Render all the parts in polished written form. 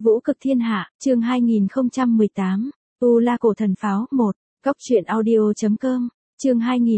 Vũ cực thiên hạ, chương 2018, Tu La cổ thần pháo 1, Góc truyện audio.com, chương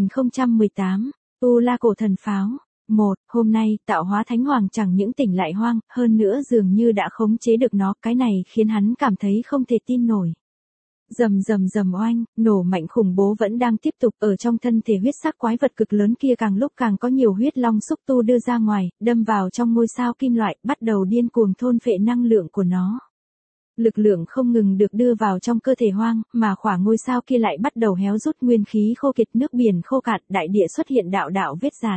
2018, Tu La cổ thần pháo 1, hôm nay tạo hóa thánh hoàng chẳng những tỉnh lại hoang, hơn nữa dường như đã khống chế được nó, cái này khiến hắn cảm thấy không thể tin nổi. Rầm rầm rầm oanh, nổ mạnh khủng bố vẫn đang tiếp tục, ở trong thân thể huyết sắc quái vật cực lớn kia càng lúc càng có nhiều huyết long xúc tu đưa ra ngoài, đâm vào trong ngôi sao kim loại, bắt đầu điên cuồng thôn phệ năng lượng của nó. Lực lượng không ngừng được đưa vào trong cơ thể hoang, mà khỏa ngôi sao kia lại bắt đầu héo rút, nguyên khí khô kiệt, nước biển khô cạn, đại địa xuất hiện đạo đạo vết rạn.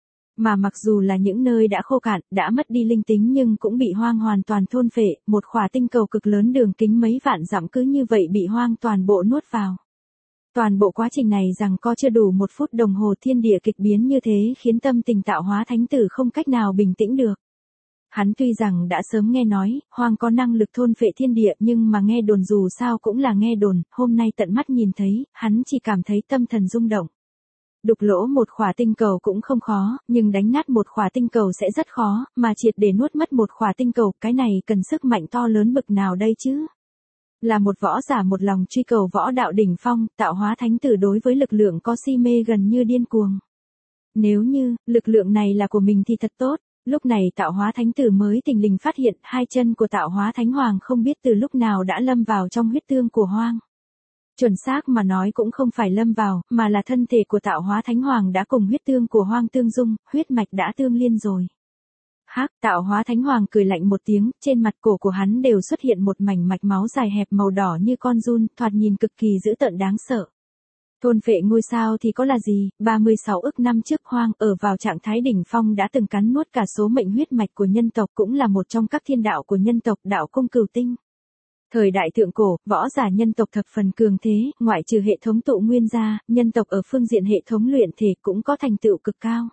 Mà mặc dù là những nơi đã khô cạn, đã mất đi linh tính nhưng cũng bị hoang hoàn toàn thôn phệ, một khỏa tinh cầu cực lớn đường kính mấy vạn dặm cứ như vậy bị hoang toàn bộ nuốt vào. Toàn bộ quá trình này rằng co chưa đủ 1 phút đồng hồ, thiên địa kịch biến như thế khiến tâm tình tạo hóa thánh tử không cách nào bình tĩnh được. Hắn tuy rằng đã sớm nghe nói, hoang có năng lực thôn phệ thiên địa nhưng mà nghe đồn dù sao cũng là nghe đồn, hôm nay tận mắt nhìn thấy, hắn chỉ cảm thấy tâm thần rung động. Đục lỗ một khỏa tinh cầu cũng không khó, nhưng đánh nát một khỏa tinh cầu sẽ rất khó, mà triệt để nuốt mất một khỏa tinh cầu, cái này cần sức mạnh to lớn bực nào đây chứ? Là một võ giả một lòng truy cầu võ đạo đỉnh phong, tạo hóa thánh tử đối với lực lượng có si mê gần như điên cuồng. Nếu như, lực lượng này là của mình thì thật tốt. Lúc này tạo hóa thánh tử mới tỉnh lình phát hiện, 2 chân của tạo hóa thánh hoàng không biết từ lúc nào đã lâm vào trong huyết tương của hoang. Chuẩn xác mà nói cũng không phải lâm vào, mà là thân thể của tạo hóa thánh hoàng đã cùng huyết tương của hoang tương dung, huyết mạch đã tương liên rồi. Hắc, tạo hóa thánh hoàng cười lạnh một tiếng, trên mặt cổ của hắn đều xuất hiện một mảnh mạch máu dài hẹp màu đỏ như con giun, thoạt nhìn cực kỳ dữ tợn đáng sợ. Thôn phệ ngôi sao thì có là gì, 36 ức năm trước hoang ở vào trạng thái đỉnh phong đã từng cắn nuốt cả số mệnh huyết mạch của nhân tộc, cũng là một trong các thiên đạo của nhân tộc, đạo cung cửu tinh. Thời đại thượng cổ, võ giả nhân tộc thập phần cường thế, ngoại trừ hệ thống tụ nguyên ra, nhân tộc ở phương diện hệ thống luyện thể cũng có thành tựu cực cao.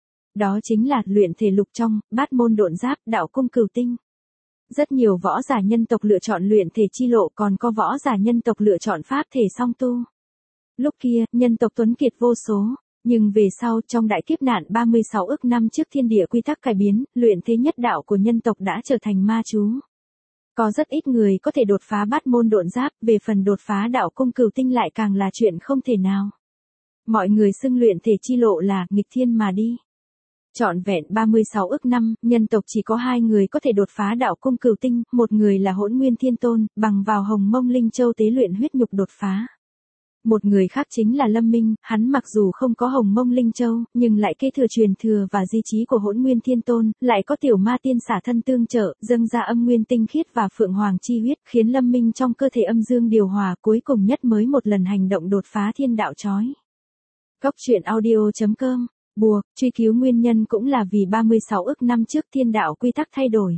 Đó chính là luyện thể lục trong, bát môn độn giáp, đạo cung cửu tinh. Rất nhiều võ giả nhân tộc lựa chọn luyện thể chi lộ, còn có võ giả nhân tộc lựa chọn pháp thể song tu. Lúc kia, nhân tộc tuấn kiệt vô số, nhưng về sau trong đại kiếp nạn 36 ức năm trước thiên địa quy tắc cải biến, luyện thế nhất đạo của nhân tộc đã trở thành ma chú. Có rất ít người có thể đột phá bát môn độn giáp, về phần đột phá đạo cung cửu tinh lại càng là chuyện không thể nào. Mọi người xưng luyện thể chi lộ là nghịch thiên mà đi. Trọn vẹn 36 ức năm, nhân tộc chỉ có 2 người có thể đột phá đạo cung cửu tinh, một người là Hỗn Nguyên Thiên Tôn, bằng vào Hồng Mông Linh Châu tế luyện huyết nhục đột phá. Một người khác chính là Lâm Minh, hắn mặc dù không có Hồng Mông Linh Châu, nhưng lại kế thừa truyền thừa và di chí của Hỗn Nguyên Thiên Tôn, lại có tiểu ma tiên xả thân tương trợ, dâng ra âm nguyên tinh khiết và phượng hoàng chi huyết, khiến Lâm Minh trong cơ thể âm dương điều hòa, cuối cùng nhất mới một lần hành động đột phá thiên đạo chói. Góc truyện audio.com, buộc, truy cứu nguyên nhân cũng là vì 36 ức năm trước thiên đạo quy tắc thay đổi.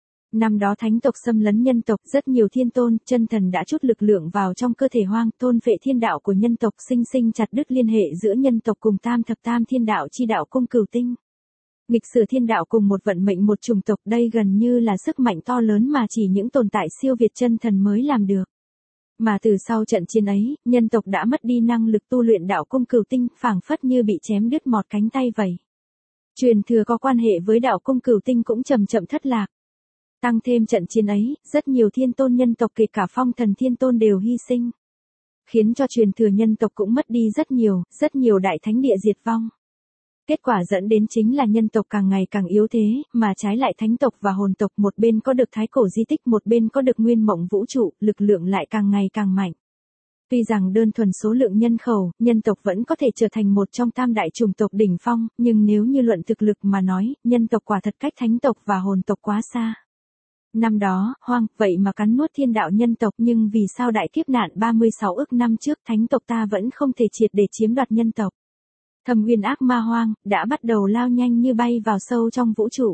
Năm đó thánh tộc xâm lấn nhân tộc, rất nhiều thiên tôn, chân thần đã chút lực lượng vào trong cơ thể hoang, thôn phệ thiên đạo của nhân tộc, sinh sinh chặt đứt liên hệ giữa nhân tộc cùng tam thập tam thiên đạo chi đạo cung cửu tinh. Nghịch sử thiên đạo cùng một vận mệnh một chủng tộc, đây gần như là sức mạnh to lớn mà chỉ những tồn tại siêu việt chân thần mới làm được. Mà từ sau trận chiến ấy, nhân tộc đã mất đi năng lực tu luyện đạo cung cửu tinh, phảng phất như bị chém đứt một cánh tay vậy. Truyền thừa có quan hệ với đạo cung cửu tinh cũng chậm chậm thất lạc. Tăng thêm trận chiến ấy, rất nhiều thiên tôn nhân tộc kể cả phong thần thiên tôn đều hy sinh. Khiến cho truyền thừa nhân tộc cũng mất đi rất nhiều đại thánh địa diệt vong. Kết quả dẫn đến chính là nhân tộc càng ngày càng yếu thế, mà trái lại thánh tộc và hồn tộc, một bên có được thái cổ di tích, một bên có được nguyên mộng vũ trụ, lực lượng lại càng ngày càng mạnh. Tuy rằng đơn thuần số lượng nhân khẩu, nhân tộc vẫn có thể trở thành một trong tam đại chủng tộc đỉnh phong, nhưng nếu như luận thực lực mà nói, nhân tộc quả thật cách thánh tộc và hồn tộc quá xa. Năm đó, hoang, vậy mà cắn nuốt thiên đạo nhân tộc, nhưng vì sao đại kiếp nạn 36 ức năm trước thánh tộc ta vẫn không thể triệt để chiếm đoạt nhân tộc. Thâm Uyên ác ma hoang, đã bắt đầu lao nhanh như bay vào sâu trong vũ trụ.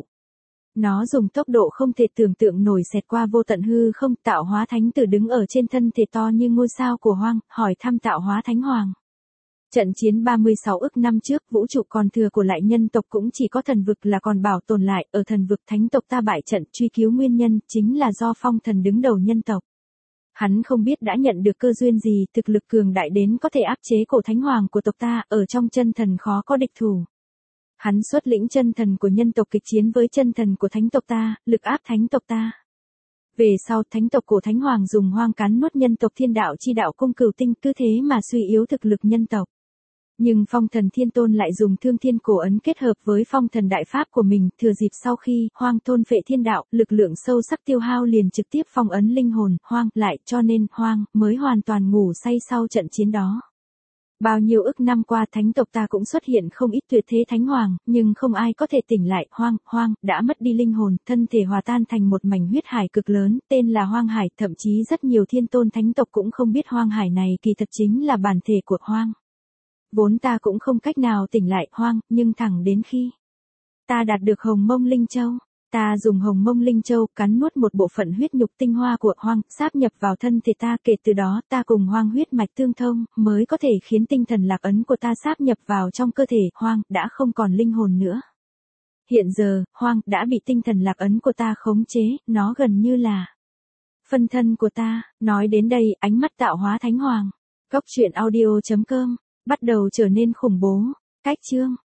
Nó dùng tốc độ không thể tưởng tượng nổi xẹt qua vô tận hư không, tạo hóa thánh tử đứng ở trên thân thể to như ngôi sao của hoang, hỏi thăm tạo hóa thánh hoàng. Trận chiến 36 ức năm trước, vũ trụ còn thừa của lại nhân tộc cũng chỉ có thần vực là còn bảo tồn lại, ở thần vực thánh tộc ta bại trận, truy cứu nguyên nhân, chính là do phong thần đứng đầu nhân tộc. Hắn không biết đã nhận được cơ duyên gì, thực lực cường đại đến có thể áp chế cổ thánh hoàng của tộc ta, ở trong chân thần khó có địch thủ. Hắn xuất lĩnh chân thần của nhân tộc kịch chiến với chân thần của thánh tộc ta, lực áp thánh tộc ta. Về sau thánh tộc cổ thánh hoàng dùng hoang cắn nuốt nhân tộc thiên đạo chi đạo cung cửu tinh, cứ thế mà suy yếu thực lực nhân tộc. Nhưng phong thần thiên tôn lại dùng thương thiên cổ ấn kết hợp với phong thần đại pháp của mình, thừa dịp sau khi hoang thôn phệ thiên đạo, lực lượng sâu sắc tiêu hao liền trực tiếp phong ấn linh hồn hoang lại, cho nên hoang mới hoàn toàn ngủ say sau trận chiến đó. Bao nhiêu ức năm qua thánh tộc ta cũng xuất hiện không ít tuyệt thế thánh hoàng, nhưng không ai có thể tỉnh lại. Hoang đã mất đi linh hồn, thân thể hòa tan thành một mảnh huyết hải cực lớn, tên là Hoang Hải, thậm chí rất nhiều thiên tôn thánh tộc cũng không biết Hoang Hải này kỳ thật chính là bản thể của hoang. Vốn ta cũng không cách nào tỉnh lại hoang, nhưng thẳng đến khi ta đạt được Hồng Mông Linh Châu, ta dùng Hồng Mông Linh Châu cắn nuốt một bộ phận huyết nhục tinh hoa của hoang, sáp nhập vào thân thể ta, kể từ đó ta cùng hoang huyết mạch tương thông, mới có thể khiến tinh thần lạc ấn của ta sáp nhập vào trong cơ thể hoang, đã không còn linh hồn nữa. Hiện giờ, hoang đã bị tinh thần lạc ấn của ta khống chế, nó gần như là phân thân của ta. Nói đến đây, ánh mắt tạo hóa thánh hoàng. Cốc truyện audio.com bắt đầu trở nên khủng bố. Cách chương